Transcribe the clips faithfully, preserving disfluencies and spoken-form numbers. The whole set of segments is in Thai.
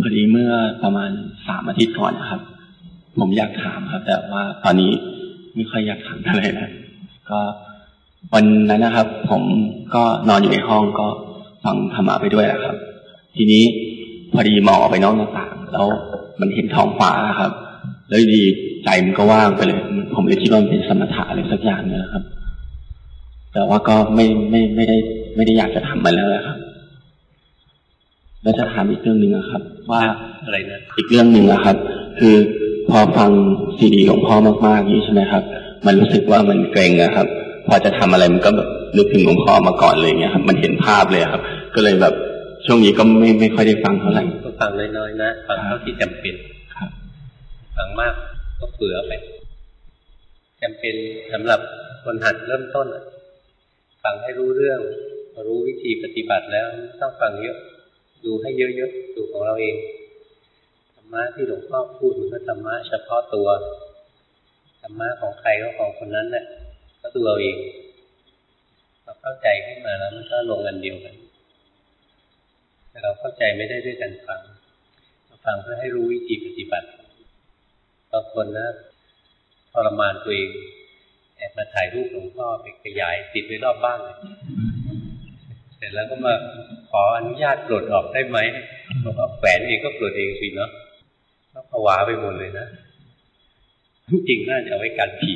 พอดีเมื่อประมาณสามอาทิตย์ก่อนนะครับผมอยากถามครับแต่ว่าตอนนี้ไม่ค่อยอยากถามอะไรนะก็วันนั้นนะครับผมก็นอนอยู่ในห้องก็ฟังธรรมะไปด้วยครับทีนี้พอดีมองออกไปนอกหน้าต่างแล้วมันเห็นท้องฟ้าครับแล้วดีใจมันก็ว่างไปเลยผมเลยคิดว่ามันเป็นสมถะอะไรสักอย่างนะครับแต่ว่าก็ไม่ไม่ไม่ได้ไม่ได้อยากจะทำมันแล้วครับแล้วจะถามอีกเรื่องหนึ่งนะครับว่าอะไรนะอีกเรื่องหนึ่งนะครับคือพอฟังซีดีหลวงพ่อมากๆนี้ใช่ไหมครับมันรู้สึกว่ามันเกรงนะครับพอจะทำอะไรมันก็แบบนึกถึงหลวงพ่อมาก่อนเลยเงี้ยครับมันเห็นภาพเลยครับก็เลยแบบช่วงนี้ก็ไม่ไม่ค่อยได้ฟังเท่าไหร่ก็ฟังน้อยๆนะฟังเท่าที่จำเป็นฟังมากก็เผื่อไปจำเป็นสำหรับคนหัดเริ่มต้นฟังให้รู้เรื่องรู้วิธีปฏิบัติแล้วต้องฟังเยอะดูให้เยอะๆดูของเราเองธรรมะที่หลวงพ่อพูดมันก็ธรรมะเฉพาะตัวธรรมะของใครก็ของคนนั้นแหละก็ดูเราเองเราเข้าใจขึ้นมาแล้วมันก็ลงกันเดียวกันแต่เราเข้าใจไม่ได้ด้วยการฟังเราฟังเพื่อให้รู้วิธีปฏิบัติบางคนนะทรมานตัวเองแอบมาถ่ายรูปหลวงพ่อไปขยายติดไว้รอบบ้านเลยเสร็จแล้วก็มาขออนุญาตปลดออกได้ไหมบอกว่าแขวนเองก็ปลดเองสิเนาะก็ผวาไปหมดเลยนะจริงน่าจะเอาไว้กันผี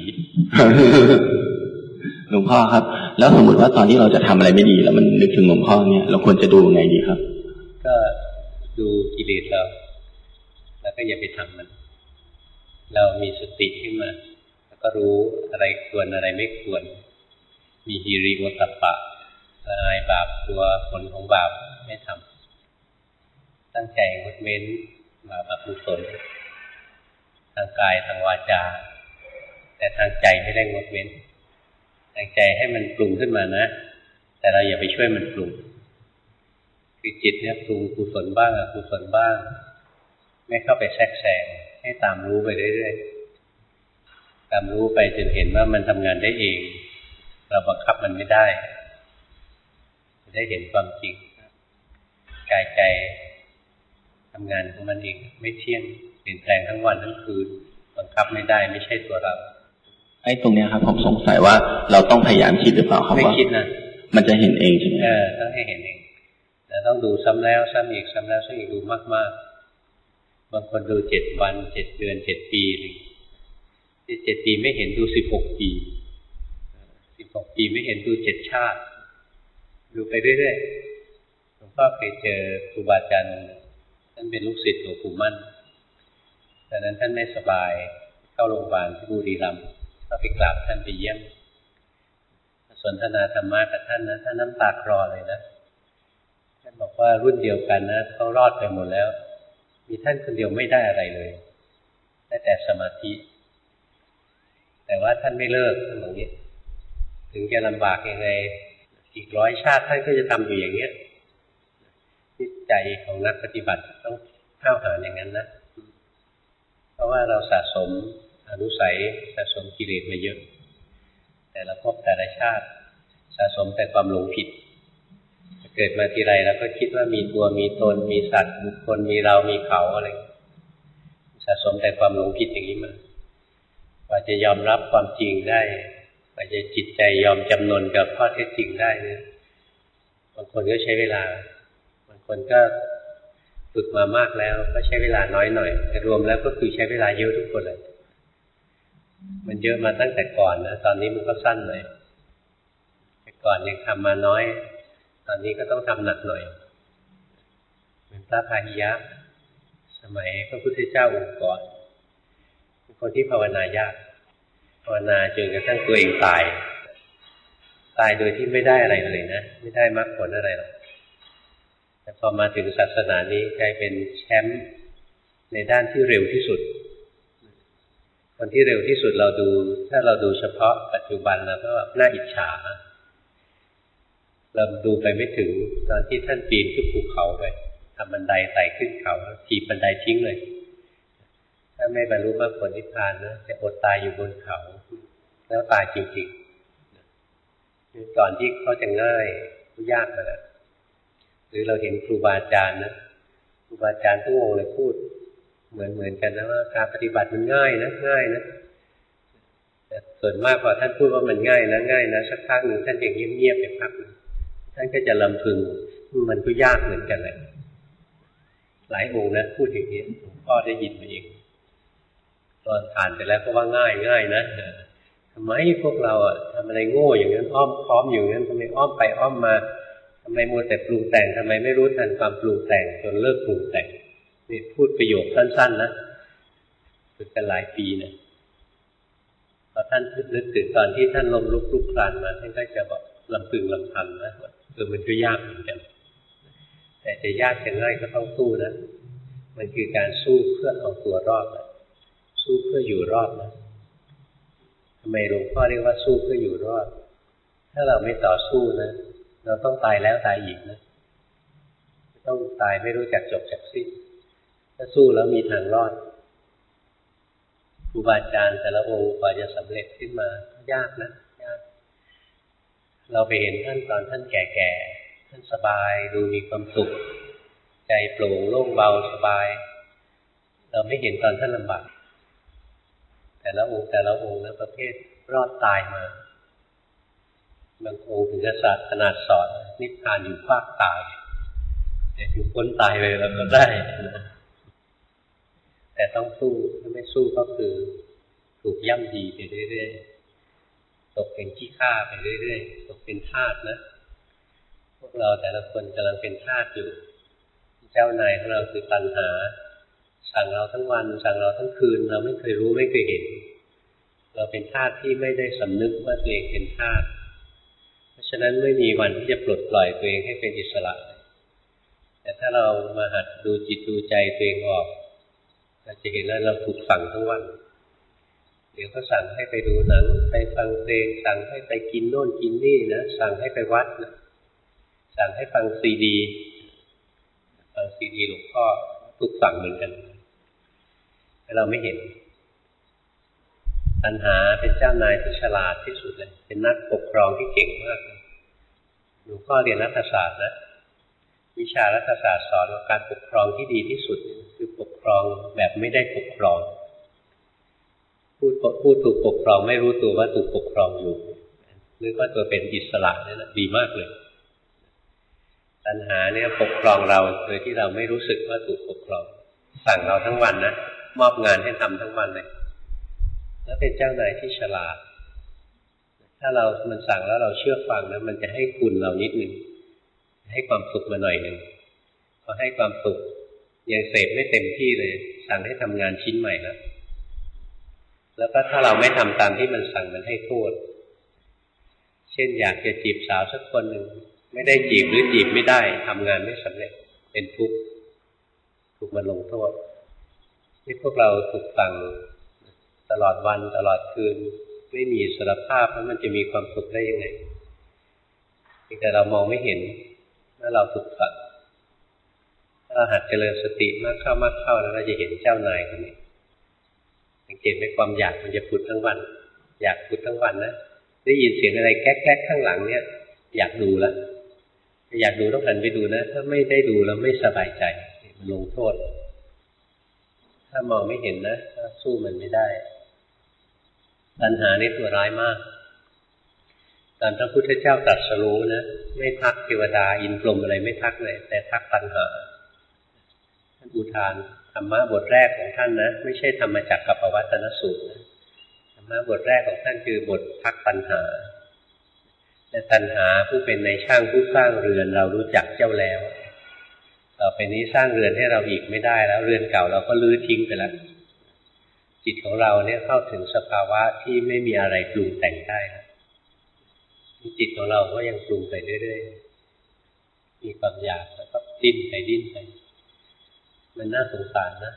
หลวงพ่อครับแล้วสมมติว่าตอนที่เราจะทำอะไรไม่ดีแล้วมันนึกถึงหลวงพ่อเนี่ยเราควรจะดูไงดีครับก็ดูกิเลสเราแล้วก็อย่าไปทำมันเรามีสติขึ้นมาแล้วก็รู้อะไรควรอะไรไม่ควรมีหิริโอตตัปปะละอายบาปกลัวผลของบาปไม่ทำตั้งใจงดเว้นบาปอกุศลทางกายทางวาจาแต่ทางใจไม่ได้งดเว้นทางใจให้มันปรุงขึ้นมานะแต่เราอย่าไปช่วยมันปรุงคือจิตเนี่ยปรุงกุศลบ้างอกุศลบ้างไม่เข้าไปแทรกแซงให้ตามรู้ไปเรื่อยๆตามรู้ไปจนเห็นว่ามันทำงานได้เองเราบังคับมันไม่ได้จะได้เห็นความจริงกายใจทำงานของมันเองไม่เที่ยงเปลี่ยนแปลงทั้งวันทั้งคืนบังคับไม่ได้ไม่ใช่ตัวเราไอ้ตรงเนี้ยครับผมสงสัยว่าเราต้องพยายามคิดหรือเปล่าครับไม่คิดนะมันจะเห็นเองใช่ไหมเออต้องให้เห็นเองแต่ต้องดูซ้ำแล้วซ้ำอีกซ้ำแล้วซ้ำอีกดูมากๆบางคนดูเจ็ดวันเจ็ดเดือนเจ็ดปีที่เจ็ดปีไม่เห็นดูสิบหกปีสิบหกปีไม่เห็นดูเจ็ดชาติดูไปเรื่อยๆหลวงพ่อเคยเจอครูบาอาจารย์ท่านเป็นลูกศิษย์หลวงปู่มั่นตอนนั้นท่านไม่สบายเข้าโรงพยาบาลที่บุรีรัมย์ก็ไปกราบท่านไปเยี่ยมสนทนาธรรมะกับท่านนะท่านน้ำตาคลอเลยนะท่านบอกว่ารุ่นเดียวกันนะเขารอดไปหมดแล้วมีท่านคนเดียวไม่ได้อะไรเลยได้แต่สมาธิแต่ว่าท่านไม่เลิกท่านบอกนี้ถึงจะลำบากยังไงอีกร้อยชาติท่านก็จะทำอยู่อย่างเนี้ยจิตใจของนักปฏิบัติต้องเข้าหาอย่างนั้นนะเพราะว่าเราสะสมอนุสัยสะสมกิเลสมาเยอะแต่ละภพแต่ละชาติสะสมแต่ความหลงผิดเกิดมาทีไรเราก็คิดว่ามีตัวมีตนมีสัตว์บุคคลมีเรามีเขาอะไรสะสมแต่ความหลงผิดอย่างนี้มากว่าจะยอมรับความจริงได้กว่าจะจิตใจยอมจำนนกับข้อเท็จจริงได้เนี่ยบางคนก็ใช้เวลาบางคนก็ฝึกมามากแล้วก็ใช้เวลาน้อยหน่อยแต่รวมแล้วก็คือใช้เวลาเยอะทุกคนเลยมันเยอะมาตั้งแต่ก่อนนะตอนนี้มันก็สั้นเลยแต่ก่อนยังทำมาน้อยตอนนี้ก็ต้องทำหนักหน่อยเหมือนพระพาหิยะสมัยพระพุทธเจ้าองค์ก่อนเป็นคนที่ภาวนายากภาวนาจนกระทั่งตัวเองตายตายโดยที่ไม่ได้อะไรเลยนะไม่ได้มรรคผลอะไรหรอกแต่พอมาถึงศาสนานี้กลายเป็นแชมป์ในด้านที่เร็วที่สุดคนที่เร็วที่สุดเราดูถ้าเราดูเฉพาะปัจจุบันแล้วก็น่าอิจฉาเราดูไปไม่ถึงตอนที่ท่านปีนขึ้นภูเขาไปทำบันไดไต่ขึ้นเขาถีบบันไดทิ้งเลยถ้าไม่บรรลุมรรคผลนิพพานนะจะอดตายอยู่บนเขาแล้วตายจริงๆก่อนที่เขาจะง่ายก็ยากมาแล้วหรือเราเห็นครูบาอาจารย์นะครูรูบาอาจารย์ทุกองค์เลยพูดเหมือนเหมือนกันนะว่าการปฏิบัติมันง่ายนะง่ายนะแต่ส่วนมากพอท่านพูดว่ามันง่ายนะง่ายนะสักพักหนึ่งท่านจะเงียบๆไปพักนึงท่านก็จะลำพึงมันก็ยากเหมือนกันเลยหลายองค์นะพูดอย่างนี้หลวงพ่อได้ยินมาเองตอนผ่านไปแล้วก็ว่าง่ายง่ายนะทำไมพวกเราอ่ะทำอะไรโง่อย่างนั้นอ้อมค้อมอย่างนั้นทำไมอ้อมไปอ้อมมาทำไมมัวแต่ปรุงแต่งทำไมไม่รู้ทันความปรุงแต่งจนเลิกปรุงแต่งนี่พูดประโยคสั้นๆนะฝึกกันหลายปีนะพอท่านนึกถึงตอนที่ท่านล้มลุกคลุกคลานมาท่านก็จะบอกลำพึงลำพันนะเออมันก็ยากเหมือนกันแต่จะยากจะง่ายก็ต้องสู้นะมันคือการสู้เพื่อเอาตัวรอดนะสู้เพื่ออยู่รอดนะทำไมหลวงพ่อเรียกว่าสู้เพื่ออยู่รอดถ้าเราไม่ต่อสู้นะเราต้องตายแล้วตายอีกนะต้องตายไม่รู้จักจบจักสิ้นถ้าสู้แล้วมีทางรอดครูบาอาจารย์แต่ละองค์กว่าจะสำเร็จขึ้นมายากนะยากเราไปเห็นท่านตอนท่านแก่ๆท่านสบายดูมีความสุขใจโปร่งโล่งเบาสบายเราไม่เห็นตอนท่านลำบากแต่ละองค์แต่ละองค์นะประเภทรอดตายมาบางองค์ถึงจะศาสตร์ขนาดสอนนิพพานอยู่ภาคตายแต่ถึงพ้นตายเลยเราก็ได้นะแต่ต้องสู้ถ้าไม่สู้ก็คือถูกย่ำยีไปเรื่อยๆตกเป็นขี้ข้าไปเรื่อยๆตกเป็นทาสนะพวกเราแต่ละคนกำลังเป็นทาสอยู่เจ้านายของเราคือตัณหาสั่งเราทั้งวันสั่งเราทั้งคืนเราไม่เคยรู้ไม่เคยเห็นเราเป็นทาสที่ไม่ได้สำนึกว่าตัวเองเป็นทาสเพราะฉะนั้นไม่มีวันที่จะปลดปล่อยตัวเองให้เป็นอิสระแต่ถ้าเรามาหัดดูจิตดูใจตัวเองออกเราจะเห็นว่าเราถูกสั่งทั้งวันเดี๋ยวก็สั่งให้ไปดูหนังไปฟังเพลงสั่งให้ไปกินโน่นกินนี่นะสั่งให้ไปวัดนะสั่งให้ฟังซีดีฟังซีดีหลวงพ่อถูกสั่งเหมือนกันแต่เราไม่เห็นตัณหาเป็นเจ้านายที่ฉลาดที่สุดเลยเป็นนักปกครองที่เก่งมากหลวงพ่อเรียนรัฐศาสตร์นะวิชารัฐศาสตร์สอนว่าการปกครองที่ดีที่สุดคือปกครองแบบไม่ได้ปกครองผู้ผู้ถูกปกครองไม่รู้ตัวว่าถูกปกครองอยู่นึกว่าตัวเป็นอิสระนี่นะดีมากเลยตัณหาเนี่ยปกครองเราโดยที่เราไม่รู้สึกว่าถูกปกครองสั่งเราทั้งวันนะมอบงานให้ทำทั้งวันเลยแล้วเป็นเจ้านายที่ฉลาดถ้าเรามันสั่งแล้วเราเชื่อฟังนะมันจะให้คุณเรานิดนึงให้ความสุขมาหน่อยนึงพอให้ความสุขยังเสพไม่เต็มที่เลยสั่งให้ทำงานชิ้นใหม่แล้วแล้วก็ถ้าเราไม่ทำตามที่มันสั่งมันให้โทษเช่นอยากจะจีบสาวสักคนหนึ่งไม่ได้จีบหรือจีบไม่ได้ทำงานไม่สำเร็จเป็นทุกข์ถูกมันลงโทษที่พวกเราถูกสั่งตลอดวันตลอดคืนไม่มีอิสรภาพแล้วมันจะมีความสุขได้ยังไงแต่เรามองไม่เห็นว่าเราถูกสั่งถ้าเราหัดเจริญสติมากเข้ามากเข้าแล้วเราจะเห็นเจ้านายคนนี้สังเกตไหมความอยากมันจะพุดทั้งวันอยากพุดทั้งวันนะได้ยินเสียงอะไรแก๊กๆข้างหลังเนี่ยอยากดูแล้วอยากดูต้องหันไปดูนะถ้าไม่ได้ดูแล้วไม่สบายใจมันลงโทษถ้ามองไม่เห็นนะสู้มันไม่ได้ตัณหานี่ตัวร้ายมากตอนพระพุทธเจ้าตรัสรู้นะไม่ทักเทวดาอินทร์พรหมอะไรไม่ทักเลยแต่ทักตัณหาท่านอุทานธรรมะบทแรกของท่านนะไม่ใช่ธรรมจักรกับปวัตตนสูตรนะธรรมะบทแรกของท่านคือบททักตัณหาแต่ตัณหาผู้เป็นในช่างผู้สร้างเรือนเรารู้จักเจ้าแล้วต่อไปนี้สร้างเรือนให้เราอีกไม่ได้แล้วเรือนเก่าเราก็ลื้อทิ้งไปแล้วจิตของเราเนี่ยเข้าถึงสภาวะที่ไม่มีอะไรปรุงแต่งได้จิตของเราก็ยังปรุงไปเรื่อยๆมีความอยากแล้วก็ดิ้นไปดิ้นไปมันน่าสงสารนะ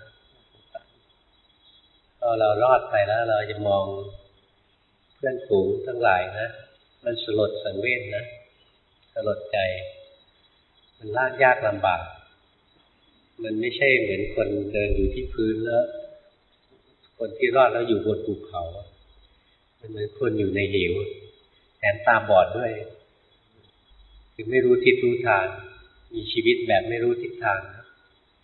พอเรารอดไปแล้วเราจะมองเพื่อนฝูงทั้งหลายนะมันสลดสังเวชนะสลดใจมันลากยากลำบากมันไม่ใช่เหมือนคนเดินอยู่ที่พื้นแล้วคนที่รอดแล้วอยู่บนภูเขามันเหมือนคนอยู่ในเหวแถมตาบอดด้วยคือไม่รู้ทิศรู้ทางมีชีวิตแบบไม่รู้ทิศทาง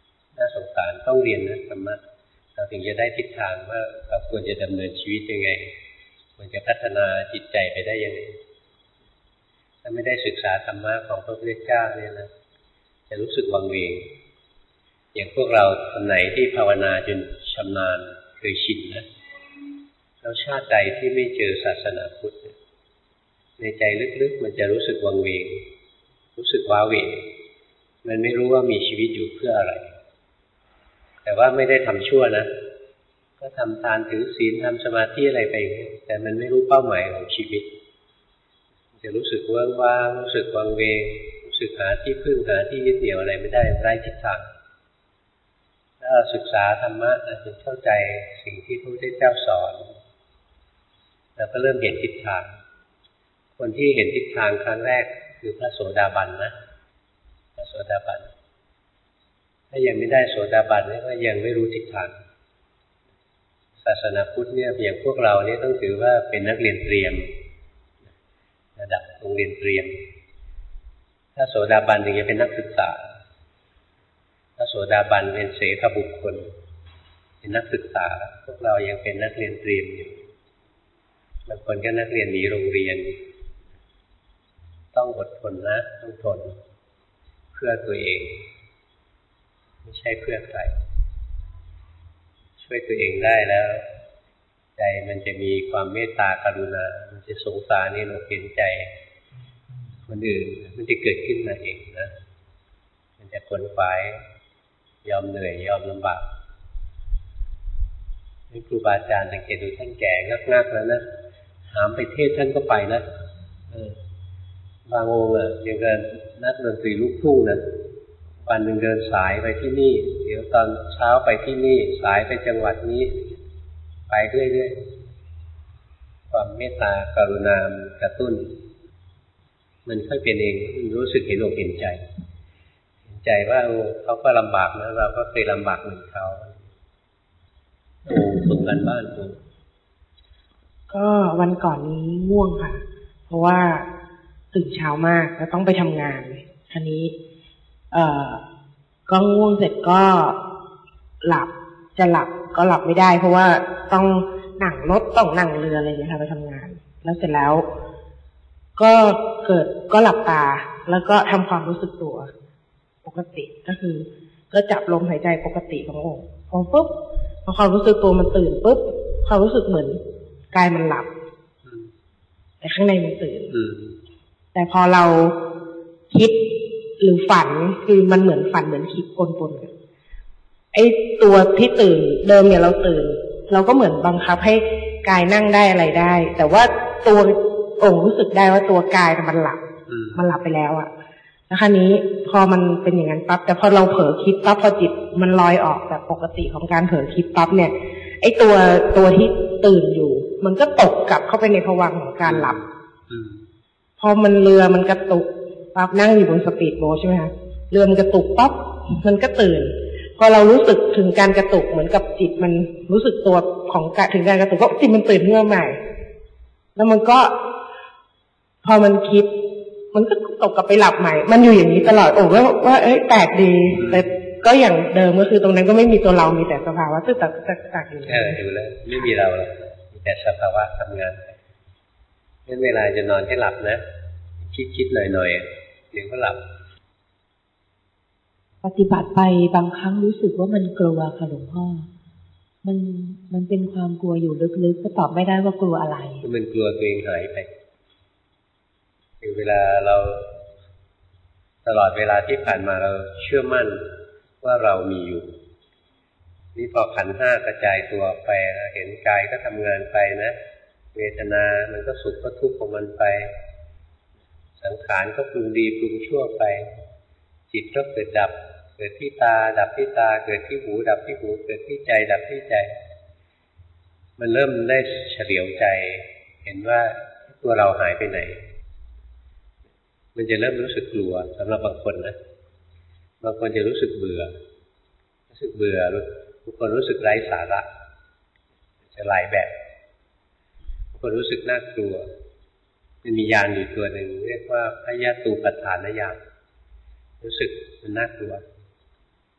น่าสงสารต้องเรียนนะธรรมะเราถึงจะได้ทิศทางว่าเราควรจะดำเนินชีวิตยังไงควรจะพัฒนาจิตใจไปได้ยังไงถ้าไม่ได้ศึกษาธรรมะของพระพุทธเจ้าเนี่ยนะจะรู้สึกวังเวงอย่างพวกเราคนไหนที่ภาวนาจนชำนาญเคยชินนะแล้วชาติใดที่ไม่เจอศาสนาพุทธในใจลึกๆมันจะรู้สึกวังเวงรู้สึกว้าเหวมันไม่รู้ว่ามีชีวิตอยู่เพื่ออะไรแต่ว่าไม่ได้ทำชั่วนะก็ทำทานถือศีลทำสมาธิอะไรไปแต่มันไม่รู้เป้าหมายของชีวิตจะรู้สึกว่างว่างรู้สึกวังเวงรู้สึกหาที่พึ่งหาที่ยึดเหนี่ยวอะไรไม่ได้ไร้ทิศทางถ้าศึกษาธรรมะจะเข้าใจสิ่งที่พระพุทธเจ้าสอนแล้วก็เริ่มเห็นทิศทางคนที่เห็นทิศทางครั้งแรกคือพระโสดาบันนะพระโสดาบันถ้ายังไม่ได้โสดาบันนี่ก็ยังไม่รู้ทิศทางศาสนาพุทธเนี่ยอย่างพวกเราเนี่ยต้องถือว่าเป็นนักเรียนเตรียมระดับโรงเรียนเตรียมถ้าโสดาบันถึงจะเป็นนักศึกษาถ้าโสดาบันเป็นเสขบุคคลเป็นนักศึกษาพวกเรายังเป็นนักเรียนเตรียมอยู่บางคนก็นักเรียนหนีโรงเรียนต้องอดทนนะต้องทนเพื่อตัวเองไม่ใช่เพื่อใครช่วยตัวเองได้แล้วใจมันจะมีความเมตตากรุณามันจะสงสารนี่เราเห็นใจคนอื่นมันจะเกิดขึ้นมาเองนะมันจะขวนขวายยอมเหนื่อยยอมลำบากนี่ครูบาอาจารย์สังเกตดูท่านแก่งักๆแล้วนะถามไปเทศท่านก็ไปนะเออบางองค์อ่ะยังเดินนักดนตรีลูกทุ่งนะวันหนึ่งเดินสายไปที่นี่เดี๋ยวตอนเช้าไปที่นี่สายไปจังหวัดนี้ไปเรื่อยๆความเมตตากรุณากระตุ้นมันค่อยเป็นเองรู้สึกเห็นอกเห็นใจเห็นใจว่าเขาก็ลำบากนะเราก็เคยลำบากเหมือนเขาโอ้ส่งกันบ้านกูก็วันก่อนนี้ง่วงค่ะเพราะว่าตื่นเช้ามากแล้วต้องไปทำงานทีนี้เอ่อก็ง่วงเสร็จก็หลับจะหลับก็หลับไม่ได้เพราะว่าต้องนั่งรถต้องนั่งเรืออะไรอย่างเงี้ยค่ะไปทำงานแล้วเสร็จแล้วก็เกิดก็หลับตาแล้วก็ทำความรู้สึกตัวปกติก็คือก็จับลมหายใจปกติขององค์พอปุ๊บพอความรู้สึกตัวมันตื่นปุ๊บความรู้สึกเหมือนกายมันหลับแต่ข้างในมันตื่นแต่พอเราคิดหรือฝันคือมันเหมือนฝันเหมือนคิดปนๆกันไอ้ตัวที่ตื่นเดิมเนี่ยเราตื่นเราก็เหมือนบังคับให้กายนั่งได้อะไรได้แต่ว่าตัวองค์รู้สึกได้ว่าตัวกายมันหลับมันหลับไปแล้วอะแล้วคราวนี้พอมันเป็นอย่างนั้นปั๊บแต่พอเราเผลอคิดปั๊บพอจิตมันลอยออกจากปกติของการเผลอคิดปั๊บเนี่ยไอ้ตัวตัวที่ตื่นอยู่มันก็ตกกลับเข้าไปในภวังค์ของการหลับพอมันเรือมันกระตุกปั๊บนั่งอยู่บนสปีดโบ๊ทใช่ไหมคะเรือมันกระตุกปั๊บมันก็ตื่นพอเรารู้สึกถึงการกระตุกเหมือนกับจิตมันรู้สึกตัวของถึงการกระตุกก็จิตมันตื่นขึ้นมาใหม่แล้วมันก็พอมันคิดมันก็ตกกลับไปหลับใหม่มันอยู่อย่างนี้ตลอดโอ้ว่าว่าเอ้ยแปลกดีแต่ก็อย่างเดิมก็คือตรงนั้นก็ไม่มีตัวเรามีแต่สภาวะตึกตักตึกตักอยู่เอออยู่แล้วไม่มีเราหรอกมีแต่สภาวะทำงานงั้นเวลาจะนอนให้หลับนะคิดๆหน่อยๆเดี๋ยวก็หลับปฏิบัติไปบางครั้งรู้สึกว่ามันกลัวค่ะหลวงพ่อมันมันเป็นความกลัวอยู่ลึกๆก็ตอบไม่ได้ว่ากลัวอะไรมันกลัวตัวเองหายไปถึงเวลาเราตลอดเวลาที่ผ่านมาเราเชื่อมั่นว่าเรามีอยู่นี่พอขันธ์ห้ากระจายตัวไปเห็นกายก็ทำงานไปนะเวทนามันก็สุขก็ทุกข์ของมันไปสังขารก็ปรุงดีปรุงชั่วไปจิตก็เกิดดับเกิดที่ตาดับที่ตาเกิดที่หูดับที่หูเกิดที่ใจดับที่ใจมันเริ่มได้เฉลียวใจเห็นว่าตัวเราหายไปไหนมันจะเริ่มรู้สึกกลัวสำหรับบางคนนะบางคนจะรู้สึกเบื่อรู้สึกเบื่อบางคนรู้สึกไร้สาระจะหลายแบบบางคนรู้สึกน่ากลัวมันมีญาณอยู่ตัวหนึ่งเรียกว่าพยตูปฏฐานญาณรู้สึกมันน่ากลัว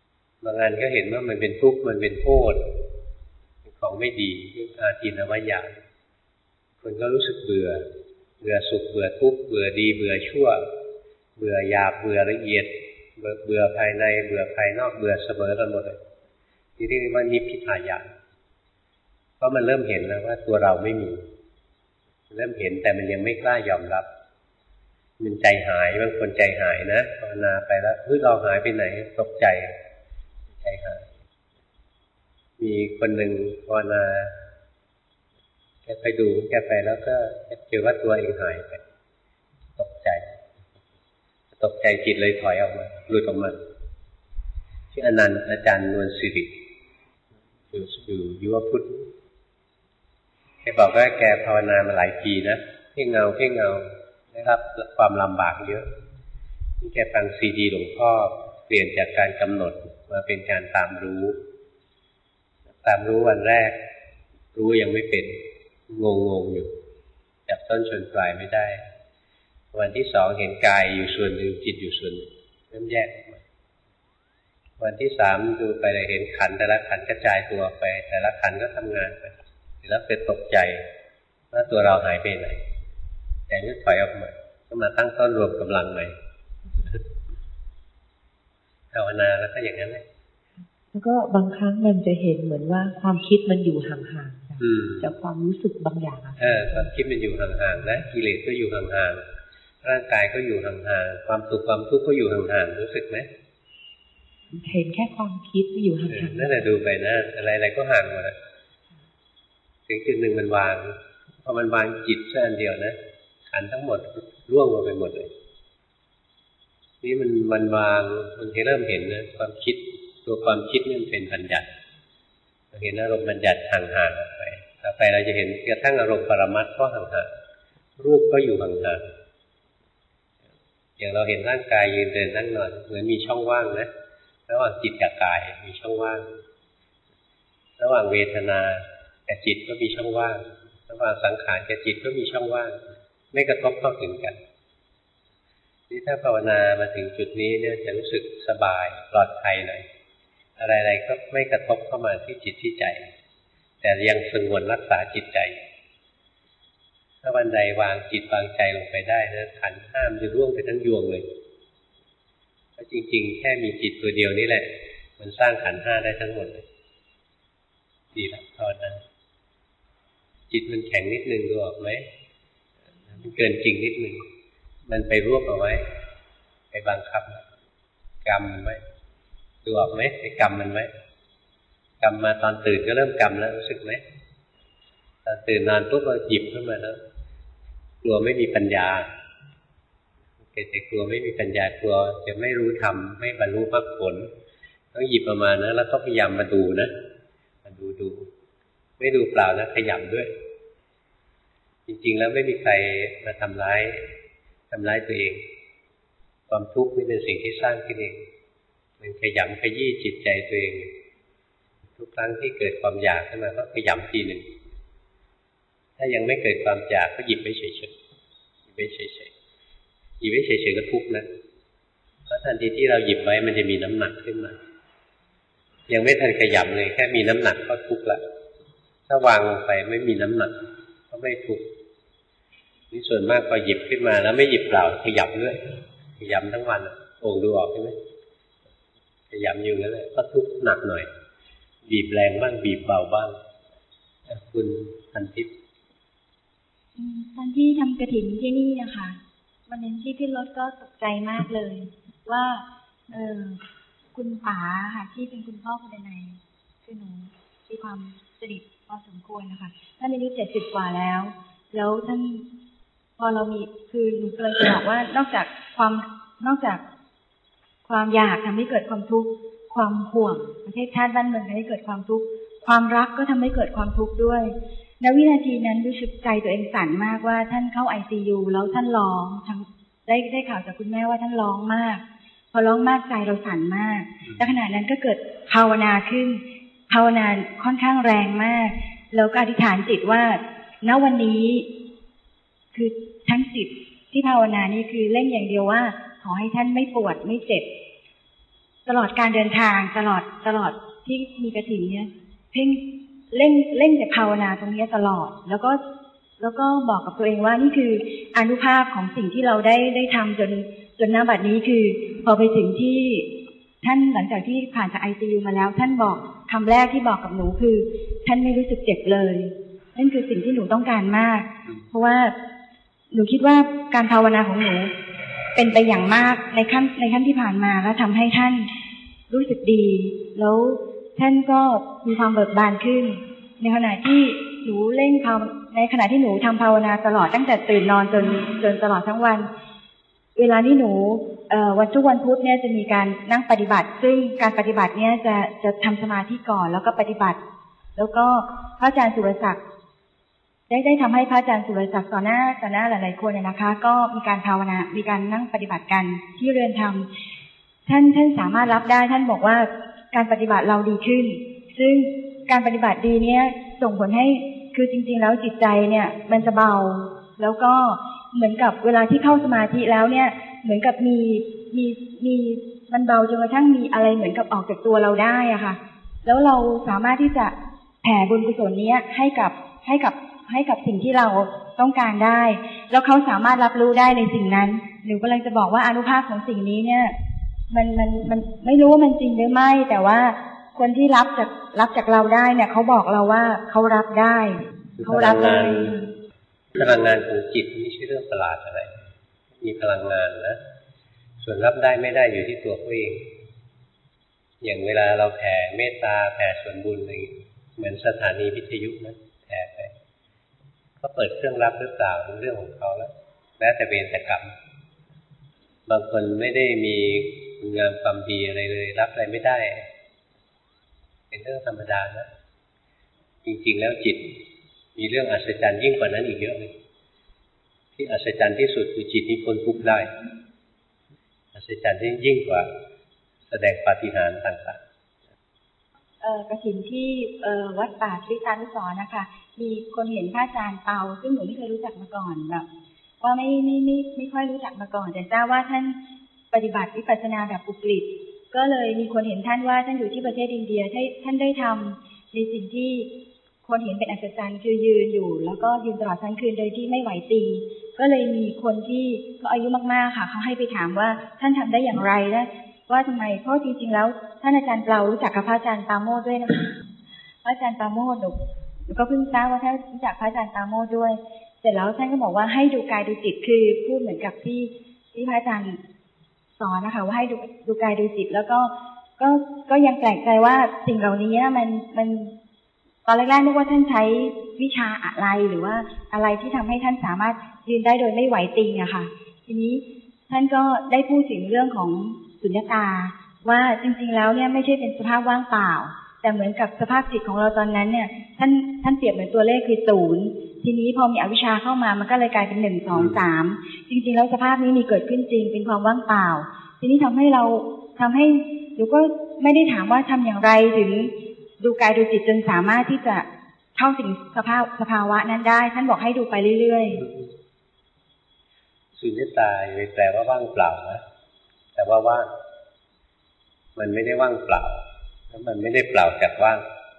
บางงานก็เห็นว่ามันเป็นทุกข์มันเป็นโทษเป็นของไม่ดีอาทินวายานคนก็รู้สึกเบื่อเบื่อสุขเบื่อทุกข์เบื่อดีเบื่อชั่วเบื่อหยาบเบื่อละเอียดเบื่อเบื่อภายในเบื่อภายนอกเบื่อเสมอกันหมดเลยที่เรียกว่านิพพิทายานเพราะมันเริ่มเห็นแล้วว่าตัวเราไม่มีเริ่มเห็นแต่มันยังไม่กล้ายอมรับมันใจหายบางคนใจหายนะภาวนาไปแล้วเฮ้ยเราหายไปไหนตกใจใจหายมีคนหนึ่งภาวนาแกไปดูแกไปแล้วก็เจอว่าตัวเองหายไปตกใจตกใจจิตเลยถอยออกมาหลุดออกมาชื่ออนันต์อาจารย์นวลศิริอยู่อยู่ยุวพุทธแกบอกว่าแกภาวนามาหลายปีนะเพ่งเงาเพ่งเงาได้รับความลำบากเยอะที่แกฟังซีดีหลวงพ่อเปลี่ยนจากการกำหนดมาเป็นการตามรู้ตามรู้วันแรกรู้ยังไม่เป็นงงงอยู่จับต้นชนปลายไม่ได้วันที่สองเห็นกายอยู่ส่วนหนึ่งจิตอยู่ส่วนหนึ่งเริ่มแยกออกมาวันที่สามดูไปเลยเห็นขันธ์แต่ละขันธ์กระจายตัวไปแต่ละขันธ์ก็ทำงานไปแล้วเป็นตกใจว่าตัวเราหายไปไหนแต่ก็ถอยออกมาก็มาตั้งต้นรวมกำลังใหม่ภาวนาแล้วก็อย่างนั้นเลยแล้วก็บางครั้งมันจะเห็นเหมือนว่าความคิดมันอยู่ห่างๆจากความรู้สึกบางอย่างเออความคิดมันอยู่ห่างๆนะกิเลสก็อยู่ห่างๆร่างกายก็อยู่ห่างๆความสุขความทุกข์ก็อยู่ห่างๆรู้สึกไหมเห็นแค่ความคิดอยู่ห่างๆนั่นแหละดูไปนะอะไรๆก็ห่างหมดนะถึงจุดหนึ่งมันวางพอมันวางจิตแค่อันเดียวนะขันทั้งหมดร่วงลงไปหมดเลยนี่มันมันวางมันเริ่มเห็นนะความคิดตัวความคิดนี่มันเป็นบัญญัติเราเห็นอารมณ์บัญญัติห่างๆออกไปต่อไปเราจะเห็นกระทั่งอารมณ์ปรมัตถ์ก็ห่างๆรูปก็อยู่ห่างๆอย่างเราเห็นร่างกายยืนเดินนั่งนอนเหมือนมีช่องว่างนะระหว่างจิตกับกายมีช่องว่างระหว่างเวทนากับจิตก็มีช่องว่างระหว่างสังขารกับจิตก็มีช่องว่างไม่กระทบเข้าถึงกันนี่ถ้าภาวนามาถึงจุดนี้เนี่ยจะรู้สึกสบายปลอดภัยหน่อยอะไรๆก็ไม่กระทบเข้ามาที่จิตที่ใจแต่ยังสงวนรักษาจิตใจถ้าวันใดวางจิตวางใจลงไปได้นะขันธ์ห้ามจะร่วงไปทั้งยวงเลยเพราะจริงๆแค่มีจิตตัวเดียวนี่แหละมันสร้างขันธ์ห้าได้ทั้งหมดเลยดีแล้วภาวนาจิตมันแข็งนิดนึงดูออกไหมมันเกินจริงนิดนึงมันไปรวบเอาไว้ไปบังคับกรรมไว้ดูออกไหมไปกรรมมันไว้กรรมมาตอนตื่นก็เริ่มกรรมแล้วรู้สึกไหมตอนตื่นนอนปุ๊บเราหยิบขึ้นมาแล้วกลัวไม่มีปัญญาเกิดจากกลัวไม่มีปัญญากลัวจะไม่รู้ธรรมไม่บรรลุมรรคผลต้องหยิบออกมานะแล้วก็พยายามมาดูนะมาดูดูไม่ดูเปล่านะขยับด้วยจริงๆแล้วไม่มีใครมาทำร้ายทำร้ายตัวเองความทุกข์นี่เป็นสิ่งที่สร้างขึ้นเองมันขยำขยี้จิตใจตัวเองทุกครั้งที่เกิดความอยากขึ้นมาก็ขยำทีหนึ่งถ้ายังไม่เกิดความอยากก็หยิบไว้เฉยๆหยิบไว้เฉยๆหยิบไว้เฉยๆก็ทุกข์นะเพราะทันทีที่เราหยิบไว้มันจะมีน้ำหนักขึ้นมายังไม่ทันขยำเลยแค่มีน้ำหนักก็ทุกข์ละถ้าวางลงไปไม่มีน้ำหนักก็ไม่ทุกข์นี่ส่วนมากพอหยิบขึ้นมาแล้วไม่หยิบเปล่าขยับด้วยขยับทั้งวันโอ่งดูออกใช่ไหมขยับอยู่นั่นแหละก็ทุกข์หนักหน่อยบีบแรงบ้างบีบเบาบ้างคุณพันทิพย์ตอนที่ทำกฐินที่นี่นะคะวันนั้นที่ขึ้นรถก็ตกใจมากเลยว่าเออคุณป๋าค่ะที่เป็นคุณพ่อคุณนายคือหนูมีความสนิทพอสมควรนะคะท่านอายุเจ็ดสิบกว่าแล้วแล้วท่านพอเรามีคือหนูเคยจะบอกว่านอกจากความนอกจากความอยากทำให้เกิดความทุกข์ความห่วงประเทศชาติบ้านเมืองทำให้เกิดความทุกข์ความรักก็ทำให้เกิดความทุกข์ด้วยณวินาทีนั้นรู้สึกใจตัวเองสั่นมากว่าท่านเข้า ไอ ซี ยู แล้วท่านร้องทั้งได้ได้ข่าวจากคุณแม่ว่าท่านร้องมากพอร้องมากใจเราสั่นมากและขณะนั้นก็เกิดภาวนาขึ้นภาวนาค่อนข้างแรงมากแล้วก็อธิษฐานจิตว่าณวันนี้คือทั้งจิตที่ภาวนานี่คือเล่นอย่างเดียวว่าขอให้ท่านไม่ปวดไม่เจ็บตลอดการเดินทางตลอดตลอดที่มีกฐินเนี่ยเพ่งเล่นเล่นแต่ภาวนาตรงนี้ตลอดแล้วก็แล้วก็บอกกับตัวเองว่านี่คืออานุภาพของสิ่งที่เราได้ได้ทำจนจนณบัดนี้คือพอไปถึงที่ท่านหลังจากที่ผ่านจากไอซียูมาแล้วท่านบอกคำแรกที่บอกกับหนูคือท่านไม่รู้สึกเจ็บเลยนั่นคือสิ่งที่หนูต้องการมากเพราะว่าหนูคิดว่าการภาวนาของหนูเป็นไปอย่างมากในขั้นในขั้นที่ผ่านมาแล้วทำให้ท่านรู้สึกดีแล้วท่านก็มีความเบิกบานขึ้นในขณะที่หนูเล่นภาวในขณะที่หนูทำภาวนาตลอดตั้งแต่ตื่นนอนจนจนตลอดทั้งวันเวลาที่หนูเอ่อวันทุกวันพุธเนี่ยจะมีการนั่งปฏิบัติซึ่งการปฏิบัติเนี่ยจะจะทำสมาธิก่อนแล้วก็ปฏิบัติแล้วก็พระอาจารย์สุรศักดิ์ได้ได้ทำให้พระอาจารย์สุรศักดิ์ต่อหน้าต่อหน้าหลายๆคนเนี่ยนะคะก็มีการภาวนามีการนั่งปฏิบัติกันที่เรือนธรรมท่านท่านสามารถรับได้ท่านบอกว่าการปฏิบัติเราดีขึ้นซึ่งการปฏิบัติดีเนี่ยส่งผลให้คือจริงๆแล้วจิตใจเนี่ยมันจะเบาแล้วก็เหมือนกับเวลาที่เข้าสมาธิแล้วเนี่ยเหมือนกับมีมีมีมันเบาจนกระทั่งมีอะไรเหมือนกับออกจากตัวเราได้อะค่ะแล้วเราสามารถที่จะแผ่บุญกุศลนี้ให้กับให้กับให้กับสิ่งที่เราต้องการได้แล้วเขาสามารถรับรู้ได้ในสิ่งนั้นหนูกำลังจะบอกว่าอานุภาพของสิ่งนี้เนี่ยมันมันมันไม่รู้ว่ามันจริงหรือไม่แต่ว่าคนที่รับจากรับจากเราได้เนี่ยเขาบอกเราว่าเขารับได้เขารับได้พลังงานของจิตไม่ใช่เรื่องประหลาดอะไรมีพลังงานนะส่วนรับได้ไม่ได้อยู่ที่ตัวเขาเองอย่างเวลาเราแผ่เมตตาแผ่ส่วนบุญอะไรเหมือนสถานีวิทยุนะแผ่ไปเขาเปิดเครื่องรับหรือเปล่าเป็นเรื่องของเขาแล้วแล้วแต่เวรแต่กรรมบางคนไม่ได้มีคุณงามความดีอะไรเลยรับอะไรไม่ได้เป็นเรื่องธรรมดานะจริงๆแล้วจิตมีเรื่องอัศจรรย์ยิ่งกว่านั้นอีกเยอะเลยที่อัศจรรย์ที่สุดคือจิตที่พ้นทุกข์ได้อัศจรรย์ที่ยิ่งกว่าแสดงปาฏิหาริย์ต่างๆเอ่อกฐินที่เอ่อวัดป่าทริตานุสรณ์นะคะมีคนเห็นพระอาจารย์เปาซึ่งหนูไม่เคยรู้จักมาก่อนแบบว่าไม่ไม่ไม่ไม่ค่อยรู้จักมาก่อนแต่ทราบว่าท่านปฏิบัติวิปัสสนาแบบอุกฤษก็เลยมีคนเห็นท่านว่าท่านอยู่ที่ประเทศอินเดียท่านได้ทำในสิ่งที่คนเห็นเป็นอัศจรรย์คือยืนอยู่แล้วก็ยืนตลอดทั้งคืนโดยที่ไม่ไหวติงก็เลยมีคนที่เขาอายุมากๆค่ะเขาให้ไปถามว่าท่านทำได้อย่างไรและว่าทำไมเพราะจริงๆแล้วท่านอาจารย์เปารู้จักกับพระอาจารย์ปาโมทด้วยนะคะพระอาจารย์ปาโมทหนูก็เพิ่งทราบว่าท่านรู้จักพระอาจารย์ปาโมทด้วยเสร็จแล้วท่านก็บอกว่าให้ดูกายดูจิตคือพูดเหมือนกับที่ที่พระอาจารย์สอนนะคะว่าให้ดูดูกายดูจิตแล้วก็ก็ก็ยังแปลกใจว่าสิ่งเหล่านี้มันมันตอนแรกๆนึกว่าท่านใช้วิชาอะไรหรือว่าอะไรที่ทำให้ท่านสามารถยืนได้โดยไม่ไหวติงอะค่ะทีนี้ท่านก็ได้พูดถึงเรื่องของสุญญตาว่าจริงๆแล้วเนี่ยไม่ใช่เป็นสภาพว่างเปล่าแต่เหมือนกับสภาพจิตของเราตอนนั้นเนี่ยท่านท่านเปรียบเหมือนตัวเลขคือศูนย์ทีนี้พอมีอวิชชาเข้ามามันก็เลยกลายเป็นหนึ่งสองสามจริงๆแล้วสภาพนี้มีเกิดขึ้นจริงเป็นความว่างเปล่าทีนี้ทำให้เราทำให้หนูก็ไม่ได้ถามว่าทำอย่างไรถึงดูกายดูจิตจนสามารถที่จะเข้าถึงสภาพสภาวะนั้นได้ท่านบอกให้ดูไปเรื่อยๆสุญญตาไม่แปลว่าว่างเปล่านะแต่ว่าว่างมันไม่ได้ว่างเปล่าแล้วมันไม่ได้เปล่าจากว่าง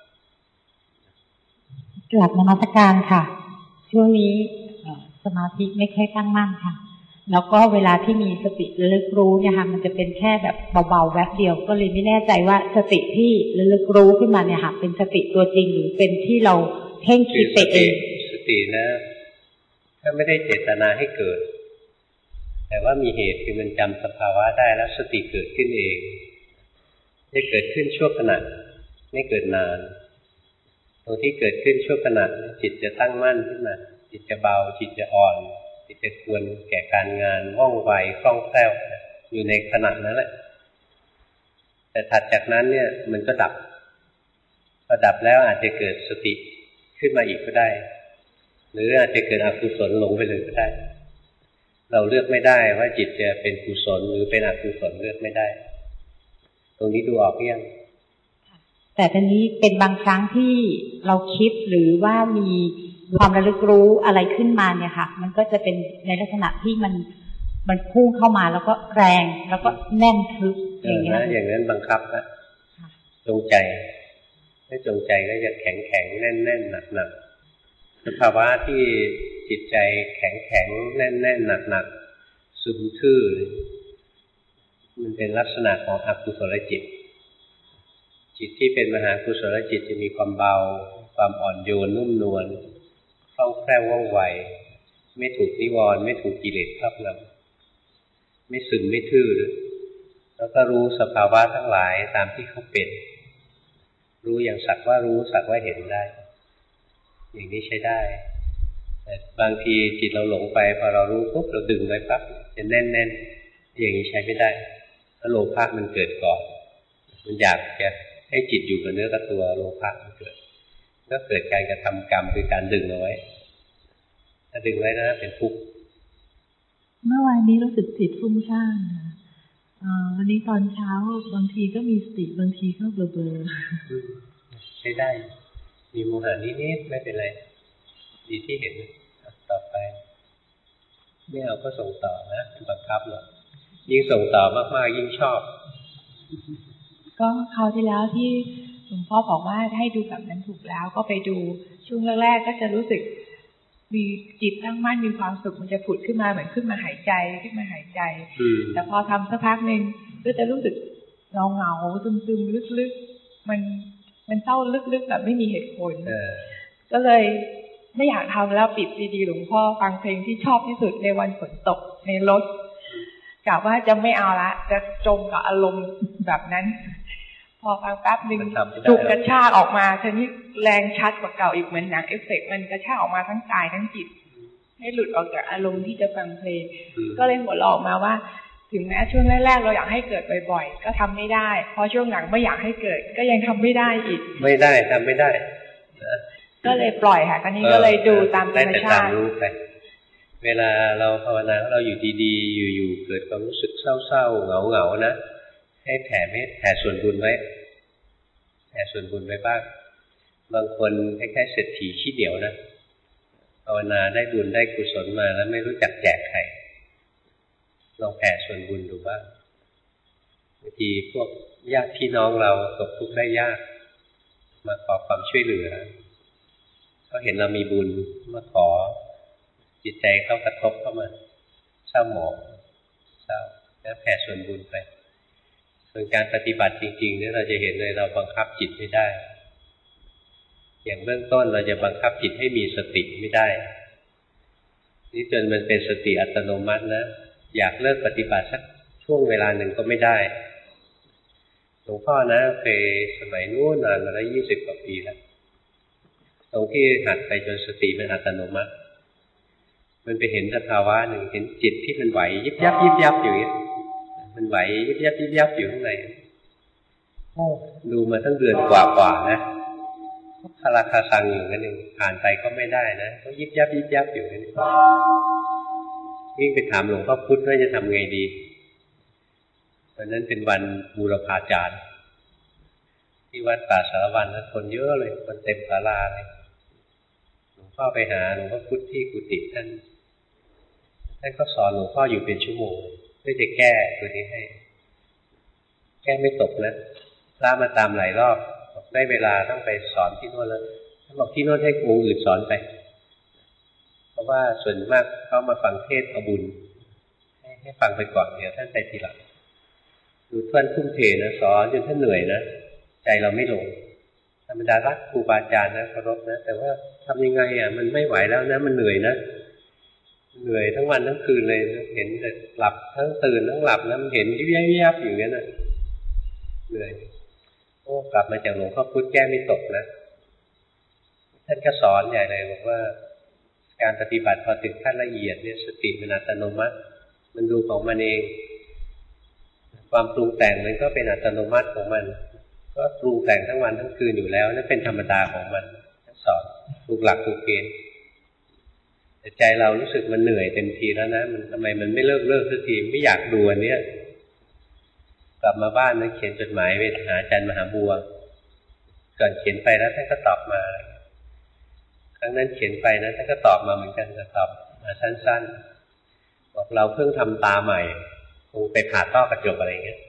กลับนมัสการค่ะช่วงนี้สมาธิไม่ค่อยตั้งมั่นค่ะแล้วก็เวลาที่มีสติระลึกรู้เนี่ยค่ะมันจะเป็นแค่แบบเบาๆแวบเดียวก็เลยไม่แน่ใจว่าสติที่ระลึกรู้ขึ้นมาเนี่ยค่ะเป็นสติตัวจริงหรือเป็นที่เราเพ่งคิดไปเองสตินะถ้าไม่ได้เจตนาให้เกิดแต่ว่ามีเหตุคือมันจำสภาวะได้แล้วสติเกิดขึ้นเองจะเกิดขึ้นชั่วขณะไม่เกิดนานตรงที่เกิดขึ้นชั่วขณะจิตจะตั้งมั่นขึ้นมาจิตจะเบาจิตจะอ่อนจิตจะควรแก่การงานว่องไวคล่องแคล่วอยู่ในขณะนั้นแหละแต่ถัดจากนั้นเนี่ยมันก็ดับพอดับแล้วอาจจะเกิดสติขึ้นมาอีกก็ได้หรืออาจจะเกิดอกุศลหลงไปเลยก็ได้เราเลือกไม่ได้ว่าจิตจะเป็นกุศลหรือเป็นอกุศลเลือกไม่ได้ตรงนี้ดูออกยังแต่ทีนี้เป็นบางครั้งที่เราคิดหรือว่ามีความระลึกรู้อะไรขึ้นมาเนี่ยค่ะมันก็จะเป็นในลักษณะที่มันมันพุ่งเข้ามาแล้วก็แรงแล้วก็แน่นทึบอย่างนี้นะอย่างนั้นบังคับนะจงใจถ้าจงใจก็จะแข็งแข็งแน่นแน่นหนักหนักสภาวะที่จิตใจแข็งแข็งแน่นแน่นหนักหนักซึมทื่อมันเป็นลักษณะของอกุศลจิตจิตที่เป็นมหากุศลจิตจะมีความเบาความอ่อนโยนนุ่มนวลคล่องแคล่วว่องไวไม่ถูกนิวรณ์ไม่ถูกกิเลสครอบงำไม่ซึมไม่ทื่อแล้วก็รู้สภาวะทั้งหลายตามที่เขาเป็นรู้อย่างสักว่ารู้สักว่าเห็นได้อย่างนี้ใช้ได้แต่บางทีจิตเราหลงไปพอเรารู้ปุ๊บเราดึงไว้ปั๊บจะแน่นๆอย่างนี้ใช้ไม่ได้ถ้าโลภะมันเกิดก่อนมันอยากจะให้จิตอยู่กับเนื้อกับตัวโลภะมันเกิดก็เกิดการกระทำกรรมคือการดึงเอาไว้ถ้าดึงไว้นะเป็นทุกข์เมื่อวานนี้รู้สึกจิตฟุ้งซ่านค่ะวันนี้ตอนเช้าบางทีก็มีสติบางทีก็เบลอเบลอใช้ได้มีโมหะนิดๆไม่เป็นไรดีที่เห็นต่อไปไม่เอาก็ส่งต่อนะบังคับหรอกยิ่งส่งต่อมากๆยิ่งชอบก็คราวที่แล้วที่หลวงพ่อบอกว่าให้ดูแบบนั้นถูกแล้วก็ไปดูช่วงแรกๆก็จะรู้สึกมีจิตตั้งมั่นมีความสุขมันจะผุดขึ้นมาเหมือนขึ้นมาหายใจขึ้นมาหายใจแต่พอทำสักพักหนึ่งก็จะรู้สึกเงาเงาซึมๆลึกๆมันมันเศร้าลึกๆแบบไม่มีเหตุผลก็เลยไม่อยากทำแล้วปิดซีดีหลวงพ่อฟังเพลงที่ชอบที่สุดในวันฝนตกในรถกะว่าจะไม่เอาละจะจมกับอารมณ์แบบนั้นพอฟังแป๊บนึงถูกกระชากออกมาทีนี้แรงชัดกว่าเก่าอีกเหมือนหนังเอฟเฟกต์มันกระชากออกมาทั้งกายทั้งจิตให้หลุดออกจากอารมณ์ที่จะฟังเพลงก็เลยหัวเราะออกมาว่าถึงแม้ช่วงแรกๆเราอยากให้เกิดบ่อยๆก็ทำไม่ได้พอช่วงหลังไม่อยากให้เกิดก็ยังทำไม่ได้อีกไม่ได้ทำไม่ได้ก็เลยปล่อยค่ะคราวนี้ก็เลยดูตามธรรมชาติเวลาเราภาวนาเราอยู่ดีๆอยู่ๆเกิดความรู้สึกเศร้าๆเหงาๆนะให้แผ่ไม่แผ่ส่วนบุญไว้แผ่ส่วนบุญไว้บ้างบางคนคล้ายๆเศรษฐีขี้เหนียวนะภาวนาได้บุญได้กุศลมาแล้วไม่รู้จักแจกใครลองแผ่ส่วนบุญดูบ้างบางทีพวกญาติพี่น้องเราตกทุกข์ได้ยากมาขอความช่วยเหลือเขาเห็นเรามีบุญมาขอจิตใจเขากระทบเข้ามาเศร้าหมองเศร้าแล้วแผ่ส่วนบุญไปส่วนการปฏิบัติจริงๆเนี่ยเราจะเห็นเลยเราบังคับจิตไม่ได้อย่างเบื้องต้นเราจะบังคับจิตให้มีสติไม่ได้นี่จนมันเป็นสติอัตโนมัตินะอยากเลิกปฏิบัติสักช่วงเวลาหนึ่งก็ไม่ได้หลวงพ่อนะเคยสมัยนู้นนานมาแล้วยี่สิบกว่าปีแล้วตรงที่หัดไปจนสติเป็นอัตโนมัติมันไปเห็นสภาวะหนึ่งเห็นจิตที่มันไหวยิบยับยิบยับอยู่อย่างนี้มันไหวยิบยับยิบยับอยู่ข้างในโอ้ดูมาตั้งเดือนกว่าๆนะคาราคาซังอยู่นั่นเองผ่านไปก็ไม่ได้นะก็ยิบยับยิบยับอยู่นั่นเองวิ่งไปถามหลวงพ่อพุธว่าจะทำไงดีวันนั้นเป็นวันบูรพาจารย์ที่วัดป่าสารวันนะคนเยอะเลยคนเต็มศาลาเลยหลวงพ่อไปหาหลวงพ่อพุธที่กุฏิท่านท่านก็สอนหลวงพ่ออยู่เป็นชั่วโมงเพื่อจะแก้ตัวนี้ให้แก้ไม่ตกนะพระมาตามหลายรอบได้เวลาต้องไปสอนที่โน่นแล้วท่านบอกที่โน่นให้องค์อื่นสอนไปเพราะว่าส่วนมากเขามาฟังเทศน์เอาบุญให้ให้ฟังไปก่อนเดี๋ยวท่านไปทีหลังดูท่านทุ่มเทนะสอนจนท่านเหนื่อยนะใจเราไม่ลงธรรมดารักครูบาอาจารย์นะเคารพนะแต่ว่าทำยังไงอ่ะมันไม่ไหวแล้วนะมันเหนื่อยนะเหนื่อยทั้งวันทั้งคืนเลยนะเห็นแต่หลับทั้งตื่นทั้งหลับนะมันเห็นยิบยับอยู่อย่างนั้นนะเหนื่อยโอ้กลับมาจากหลวงพ่อพุธแก้ไม่ตกนะท่านก็สอนใหญ่เลยบอกว่าการปฏิบัติพอถึงขั้นละเอียดเนี่ยสติมันอัตโนมัติมันดูของมันเองความปรุงแต่งมันก็เป็นอัตโนมัติของมันก็ปรุงแต่งทั้งวันทั้งคืนอยู่แล้วนั่นเป็นธรรมดาของมันสอนถูกหลักถูกเกณฑ์แต่ใจเรารู้สึกมันเหนื่อยเต็มทีแล้วนะมันทำไมมันไม่เลิกเลิกสักทีไม่อยากดูอันเนี้ยกลับมาบ้านนะเขียนจดหมายไปหาอาจารย์มหาบัวก่อนเขียนไปแล้วท่านก็ตอบมาครั้งนั้นเขียนไปนะท่านก็ตอบมาเหมือนกันก็ตอบมาสั้นๆบอกเราเพิ่งทำตาใหม่คงไปผ่าต้อกระจกอะไรเงี้ย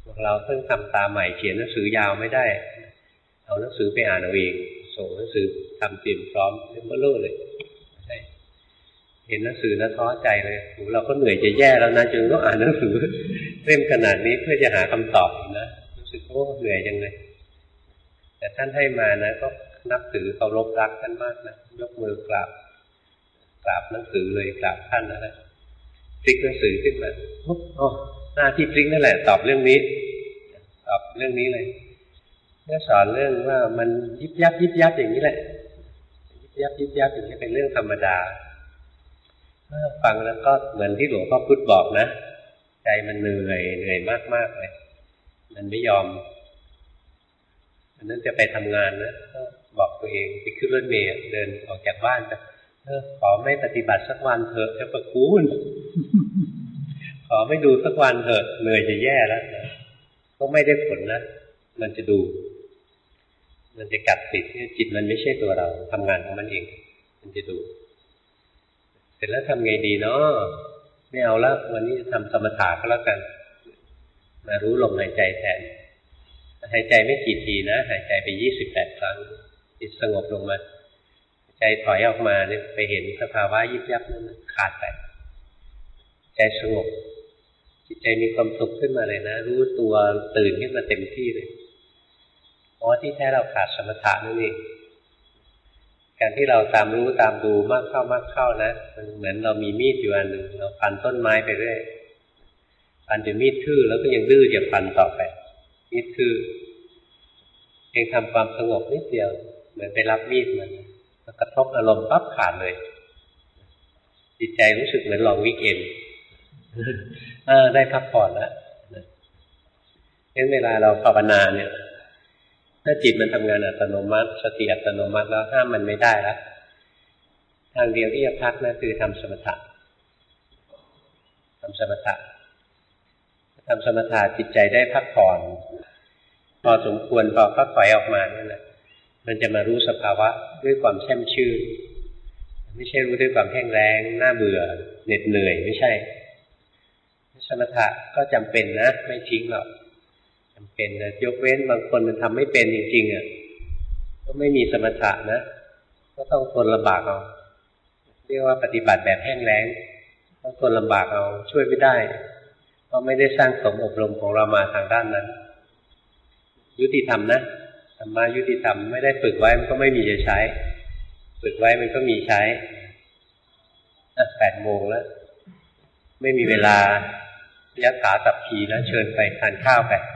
พวกเราเพิ่งทำตาใหม่เขียนหนังสือยาวไม่ได้เอาหนังสือไปอ่านเอาเองส่งหนังสือทำเตรียมพร้อมเล่มเบลอเลยเห็นหนังสือแล้วท้อใจเลยโหเราก็เหนื่อยจะแย่แล้วนะจึงต้องอ่านหนังสือเล่มขนาดนี้เพื่อจะหาคำตอบนะรู้สึกโอ้เหนื่อยจังเลยแต่ท่านให้มานะก็นับถือเคารพรักท่านมากนะยกมือกราบกราบหนังสือเลยกราบท่านนะนะพลิกหนังสือขึ้นมาโอ้หน้าที่พลิกนั่นแหละตอบเรื่องนี้ตอบเรื่องนี้เลยก็สอนเรื่องว่ามันยิบยับยิบยับอย่างนี้แหละยิบยับยิบยับอย่างนี้เป็นเรื่องธรรมดาฟังแล้วก็เหมือนที่หลวงพ่อพุธบอกนะใจมันเหนื่อยเหนื่อยมากๆเลยมันไม่ยอมอันนั้นจะไปทำงานนะก็บอกตัวเองไปขึ้นรถเมล์เดินออกจากบ้านจะเออขอไม่ปฏิบัติสักวันเถอะจะประคุณขอไม่ดูสักวันเถอะเหนื่อยจะแย่แล้วนะก็ไม่ได้ผลนะมันจะดูมันจะกัดติดจิตมันไม่ใช่ตัวเราทำงานของมันเองมันจะดูเสร็จแล้วทำไงดีเนาะไม่เอาละวันนี้จะทำสมถะก็แล้วกันมารู้ลมหายใจแทนหายใจไม่กี่ทีนะหายใจไปยี่สิบแปดครั้งจิตสงบลงมาใจถอยออกมาเนี่ยไปเห็นสภาวะยิบยับนั้นขาดไปใจสงบจิตใจมีความสุขขึ้นมาเลยนะรู้ตัวตื่นขึ้นมาเต็มที่เลยเพราะที่แท้เราขาดสมถะนั่นเองการที่เราตามรู้ตามดูมากเข้ามากเข้านะมันเหมือนเรามีมีดอยู่อันหนึ่งเราฟันต้นไม้ไปเรื่อยฟันจนมีดทื่อแล้วก็ยังดื้อจะฟันต่อไปมีดทื่อเองทำความสงบนิดเดียวเหมือนไปรับมีดมันกระทบอารมณ์ปั๊บขาดเลยจิตใจรู้สึกเหมือนลองวิกเอนได้พักผ่อนแล้วเช่นเวลาเราภาวนาเนี่ยถ้าจิตมันทำงานอัตโนมัติสติอัตโนมัติแล้วห้ามมันไม่ได้แล้วทางเดียวที่จะพักนะคือทำสมถะทำสมถะทำสมถะจิตใจได้พักผ่อนพอสมควรพอพักถอยออกมาเนี่ยนะมันจะมารู้สภาวะด้วยความแช่มชื่นไม่ใช่รู้ด้วยความแห้งแล้งน่าเบื่อเหน็ดเหนื่อยไม่ใช่สมถะก็จำเป็นนะไม่ทิ้งหรอกจำเป็นนะยกเว้นบางคนมันทำไม่เป็นจริงๆอ่ะก็ไม่มีสมถะนะก็ต้องทนลำบากเอาเรียกว่าปฏิบัติแบบแห้งแล้งต้องทนลำบากเอาช่วยไม่ได้เพราะไม่ได้สร้างสมอบรมของเรามาทางด้านนั้นยุติธรรมนะธรรมะยุติธรรมไม่ได้ฝึกไว้มันก็ไม่มีจะใช้ฝึกไว้มันก็มีใช้แปดโมงแล้วไม่มีเวลายัดขาตับผีแล้วเชิญไปทานข้าวไป